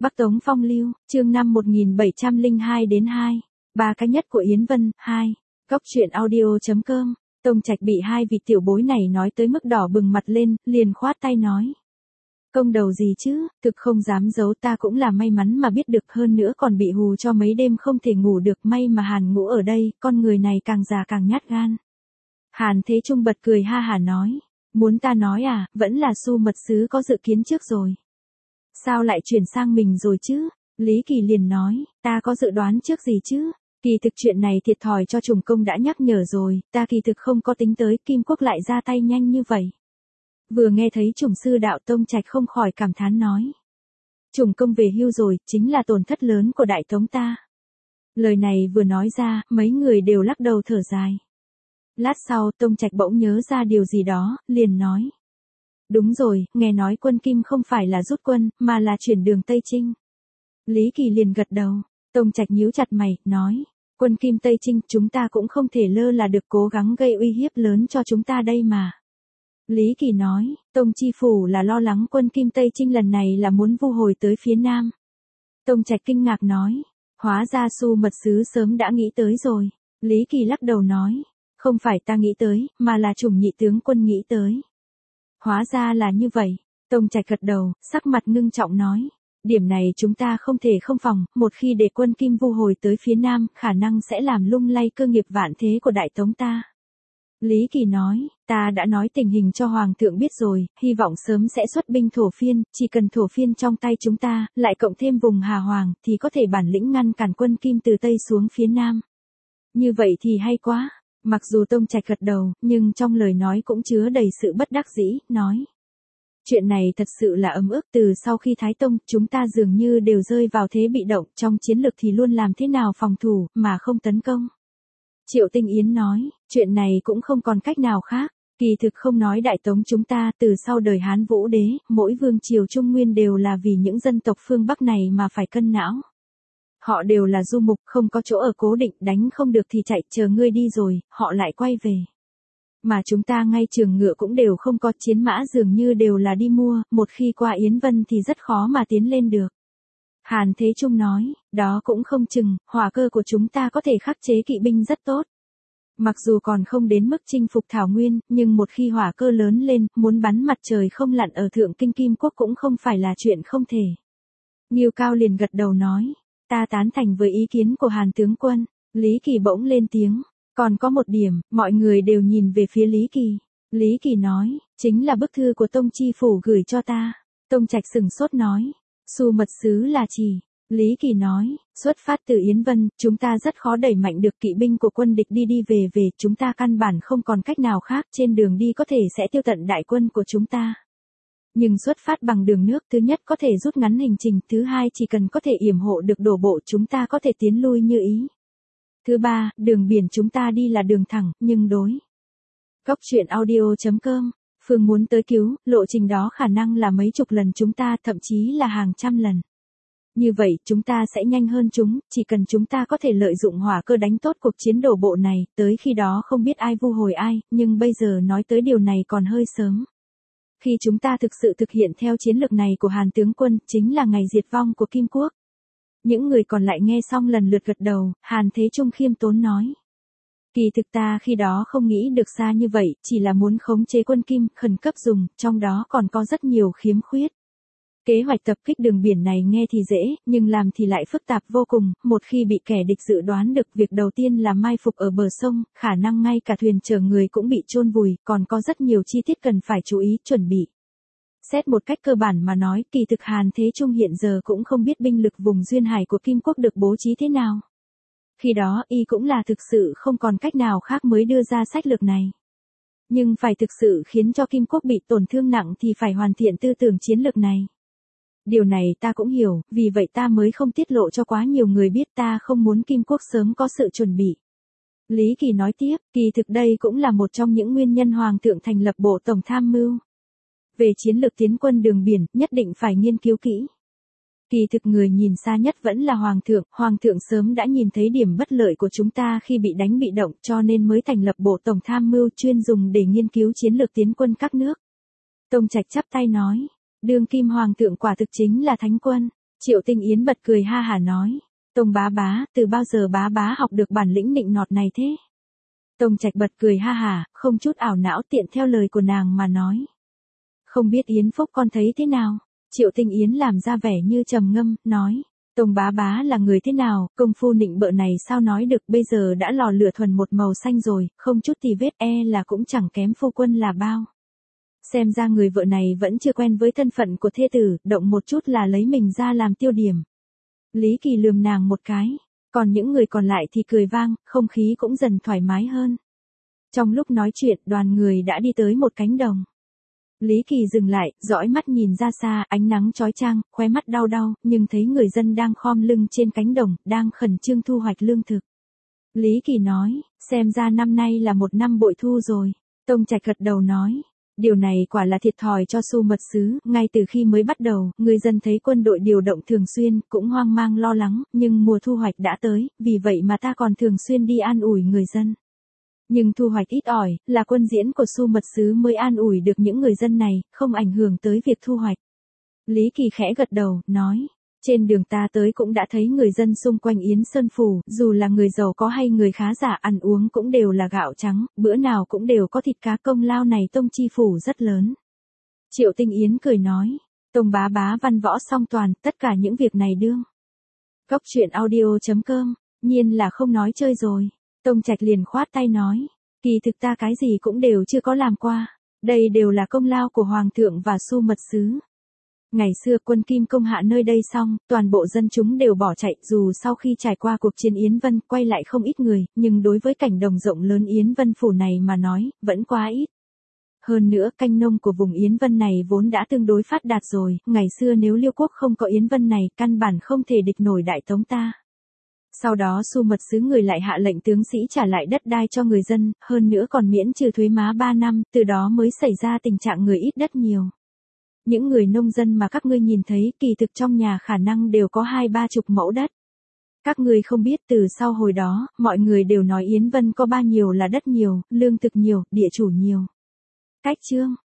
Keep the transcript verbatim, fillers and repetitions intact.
Bắc Tống Phong Lưu, chương năm một nghìn bảy trăm lẻ hai đến hai. Ba cái nhất của Yến Vân, hai. Góc truyện audio.com. Tông Trạch bị hai vị tiểu bối này nói tới mức đỏ bừng mặt lên, liền khoát tay nói. Công đầu gì chứ, thực không dám giấu, ta cũng là may mắn mà biết được, hơn nữa còn bị hù cho mấy đêm không thể ngủ được, may mà Hàn Ngũ ở đây, con người này càng già càng nhát gan. Hàn Thế Trung bật cười ha hả nói. Muốn ta nói à, vẫn là Su mật sứ có dự kiến trước rồi. Sao lại chuyển sang mình rồi chứ? Lý Kỳ liền nói, ta có dự đoán trước gì chứ? Kỳ thực chuyện này thiệt thòi cho Trùng Công đã nhắc nhở rồi, ta kỳ thực không có tính tới, Kim Quốc lại ra tay nhanh như vậy. Vừa nghe thấy Trùng sư đạo, Tông Trạch không khỏi cảm thán nói. Trùng Công về hưu rồi, chính là tổn thất lớn của Đại Tống ta. Lời này vừa nói ra, mấy người đều lắc đầu thở dài. Lát sau, Tông Trạch bỗng nhớ ra điều gì đó, liền nói. Đúng rồi, nghe nói quân Kim không phải là rút quân, mà là chuyển đường Tây Trinh. Lý Kỳ liền gật đầu, Tông Trạch nhíu chặt mày, nói. Quân Kim Tây Trinh, chúng ta cũng không thể lơ là được, cố gắng gây uy hiếp lớn cho chúng ta đây mà. Lý Kỳ nói, Tông Chi Phủ là lo lắng quân Kim Tây Trinh lần này là muốn vu hồi tới phía Nam. Tông Trạch kinh ngạc nói, hóa ra Su mật sứ sớm đã nghĩ tới rồi. Lý Kỳ lắc đầu nói, không phải ta nghĩ tới, mà là Trùng nhị tướng quân nghĩ tới. Hóa ra là như vậy, Tông Trạch gật đầu, sắc mặt ngưng trọng nói. Điểm này chúng ta không thể không phòng, một khi để quân Kim vu hồi tới phía Nam, khả năng sẽ làm lung lay cơ nghiệp vạn thế của Đại Tống ta. Lý Kỳ nói, ta đã nói tình hình cho Hoàng thượng biết rồi, hy vọng sớm sẽ xuất binh thổ phiên, chỉ cần thổ phiên trong tay chúng ta, lại cộng thêm vùng Hà Hoàng, thì có thể bản lĩnh ngăn cản quân Kim từ Tây xuống phía Nam. Như vậy thì hay quá. Mặc dù Tông Trạch gật đầu, nhưng trong lời nói cũng chứa đầy sự bất đắc dĩ, nói. Chuyện này thật sự là ấm ức, từ sau khi Thái Tông, chúng ta dường như đều rơi vào thế bị động, trong chiến lược thì luôn làm thế nào phòng thủ, mà không tấn công. Triệu Tinh Yến nói, chuyện này cũng không còn cách nào khác, kỳ thực không nói Đại Tống chúng ta, từ sau đời Hán Vũ Đế, mỗi vương triều Trung Nguyên đều là vì những dân tộc phương Bắc này mà phải cân não. Họ đều là du mục, không có chỗ ở cố định, đánh không được thì chạy, chờ ngươi đi rồi, họ lại quay về. Mà chúng ta ngay trường ngựa cũng đều không có, chiến mã dường như đều là đi mua, một khi qua Yến Vân thì rất khó mà tiến lên được. Hàn Thế Trung nói, đó cũng không chừng, hỏa cơ của chúng ta có thể khắc chế kỵ binh rất tốt. Mặc dù còn không đến mức chinh phục Thảo Nguyên, nhưng một khi hỏa cơ lớn lên, muốn bắn mặt trời không lặn ở Thượng Kinh Kim Quốc cũng không phải là chuyện không thể. Ngưu Cao liền gật đầu nói. Ta tán thành với ý kiến của Hàn tướng quân. Lý Kỳ bỗng lên tiếng. Còn có một điểm, mọi người đều nhìn về phía Lý Kỳ. Lý Kỳ nói, chính là bức thư của Tông Chi Phủ gửi cho ta. Tông Trạch sừng sốt nói, Su mật sứ là chỉ. Lý Kỳ nói, xuất phát từ Yến Vân, chúng ta rất khó đẩy mạnh được kỵ binh của quân địch đi đi về về, chúng ta căn bản không còn cách nào khác, trên đường đi có thể sẽ tiêu tận đại quân của chúng ta. Nhưng xuất phát bằng đường nước, thứ nhất có thể rút ngắn hành trình, thứ hai chỉ cần có thể yểm hộ được đổ bộ chúng ta có thể tiến lui như ý. Thứ ba, đường biển chúng ta đi là đường thẳng, nhưng đối. Góc truyện audio.com, Phương muốn tới cứu, lộ trình đó khả năng là mấy chục lần chúng ta, thậm chí là hàng trăm lần. Như vậy, chúng ta sẽ nhanh hơn chúng, chỉ cần chúng ta có thể lợi dụng hỏa cơ đánh tốt cuộc chiến đổ bộ này, tới khi đó không biết ai vu hồi ai, nhưng bây giờ nói tới điều này còn hơi sớm. Khi chúng ta thực sự thực hiện theo chiến lược này của Hàn tướng quân, chính là ngày diệt vong của Kim Quốc. Những người còn lại nghe xong lần lượt gật đầu, Hàn Thế Trung khiêm tốn nói. Kỳ thực ta khi đó không nghĩ được xa như vậy, chỉ là muốn khống chế quân Kim, khẩn cấp dùng, trong đó còn có rất nhiều khiếm khuyết. Kế hoạch tập kích đường biển này nghe thì dễ, nhưng làm thì lại phức tạp vô cùng, một khi bị kẻ địch dự đoán được, việc đầu tiên là mai phục ở bờ sông, khả năng ngay cả thuyền chở người cũng bị chôn vùi, còn có rất nhiều chi tiết cần phải chú ý, chuẩn bị. Xét một cách cơ bản mà nói, kỳ thực Hàn Thế Trung hiện giờ cũng không biết binh lực vùng duyên hải của Kim Quốc được bố trí thế nào. Khi đó, y cũng là thực sự không còn cách nào khác mới đưa ra sách lược này. Nhưng phải thực sự khiến cho Kim Quốc bị tổn thương nặng thì phải hoàn thiện tư tưởng chiến lược này. Điều này ta cũng hiểu, vì vậy ta mới không tiết lộ cho quá nhiều người biết, ta không muốn Kim Quốc sớm có sự chuẩn bị. Lý Kỳ nói tiếp, kỳ thực đây cũng là một trong những nguyên nhân Hoàng thượng thành lập Bộ Tổng Tham mưu. Về chiến lược tiến quân đường biển, nhất định phải nghiên cứu kỹ. Kỳ thực người nhìn xa nhất vẫn là Hoàng thượng, Hoàng thượng sớm đã nhìn thấy điểm bất lợi của chúng ta khi bị đánh bị động, cho nên mới thành lập Bộ Tổng Tham mưu chuyên dùng để nghiên cứu chiến lược tiến quân các nước. Tông Trạch chắp tay nói. Đương kim hoàng thượng quả thực chính là thánh quân. Triệu Tinh Yến bật cười ha hả nói. Tông bá bá, từ bao giờ bá bá học được bản lĩnh nịnh nọt này thế? Tông Trạch bật cười ha hả, không chút ảo não tiện theo lời của nàng mà nói. Không biết Yến Phúc con thấy thế nào? Triệu Tinh Yến làm ra vẻ như trầm ngâm, nói. Tông bá bá là người thế nào, công phu nịnh bợ này sao nói được, bây giờ đã lò lửa thuần một màu xanh rồi, không chút tì vết e là cũng chẳng kém phu quân là bao. Xem ra người vợ này vẫn chưa quen với thân phận của thê tử, động một chút là lấy mình ra làm tiêu điểm. Lý Kỳ lườm nàng một cái, còn những người còn lại thì cười vang, không khí cũng dần thoải mái hơn. Trong lúc nói chuyện, đoàn người đã đi tới một cánh đồng. Lý Kỳ dừng lại, dõi mắt nhìn ra xa, ánh nắng chói chang, khóe mắt đau đau, nhưng thấy người dân đang khom lưng trên cánh đồng, đang khẩn trương thu hoạch lương thực. Lý Kỳ nói, xem ra năm nay là một năm bội thu rồi. Tông Trạch gật đầu nói, điều này quả là thiệt thòi cho Xu Mật Sứ, ngay từ khi mới bắt đầu, người dân thấy quân đội điều động thường xuyên, cũng hoang mang lo lắng, nhưng mùa thu hoạch đã tới, vì vậy mà ta còn thường xuyên đi an ủi người dân. Nhưng thu hoạch ít ỏi, là quân diễn của Xu Mật Sứ mới an ủi được những người dân này, không ảnh hưởng tới việc thu hoạch. Lý Kỳ khẽ gật đầu, nói, trên đường ta tới cũng đã thấy người dân xung quanh Yến Sơn Phủ, dù là người giàu có hay người khá giả ăn uống cũng đều là gạo trắng, bữa nào cũng đều có thịt cá, công lao này Tông chi phủ rất lớn. Triệu Tinh Yến cười nói, Tông bá bá văn võ song toàn, tất cả những việc này đương. Cốc truyện audio chấm com, nhiên là không nói chơi rồi. Tông Trạch liền khoát tay nói, kỳ thực ta cái gì cũng đều chưa có làm qua, đây đều là công lao của Hoàng thượng và Xu Mật Sứ. Ngày xưa quân Kim công hạ nơi đây xong, toàn bộ dân chúng đều bỏ chạy, dù sau khi trải qua cuộc chiến Yến Vân quay lại không ít người, nhưng đối với cảnh đồng rộng lớn Yến Vân phủ này mà nói, vẫn quá ít. Hơn nữa canh nông của vùng Yến Vân này vốn đã tương đối phát đạt rồi, ngày xưa nếu Liêu quốc không có Yến Vân này, căn bản không thể địch nổi Đại Tống ta. Sau đó Xu Mật Sứ người lại hạ lệnh tướng sĩ trả lại đất đai cho người dân, hơn nữa còn miễn trừ thuế má ba năm, từ đó mới xảy ra tình trạng người ít đất nhiều. Những người nông dân mà các ngươi nhìn thấy kỳ thực trong nhà khả năng đều có hai ba chục mẫu đất. Các ngươi không biết từ sau hồi đó, mọi người đều nói Yến Vân có ba nhiều là đất nhiều, lương thực nhiều, địa chủ nhiều. Cách chương